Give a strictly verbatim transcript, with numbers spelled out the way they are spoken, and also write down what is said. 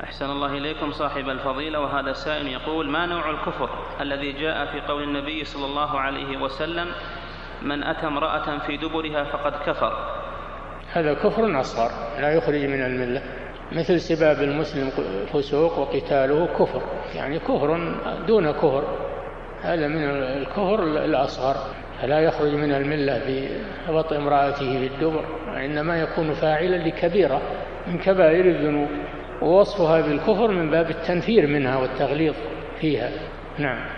أحسن الله إليكم صاحب الفضيلة. وهذا سائل يقول: ما نوع الكفر الذي جاء في قول النبي صلى الله عليه وسلم: من أتى امرأة في دبرها فقد كفر؟ هذا كفر أصغر لا يخرج من الملة، مثل سباب المسلم فسوق وقتاله كفر، يعني كفر دون كفر، هذا من الكفر الأصغر، فلا يخرج من الملة بوطئ امرأته في الدبر، إنما يكون فاعلا لكبيرة من كبائر الذنوب، ووصفها بالكفر من باب التنفير منها والتغليظ فيها. نعم.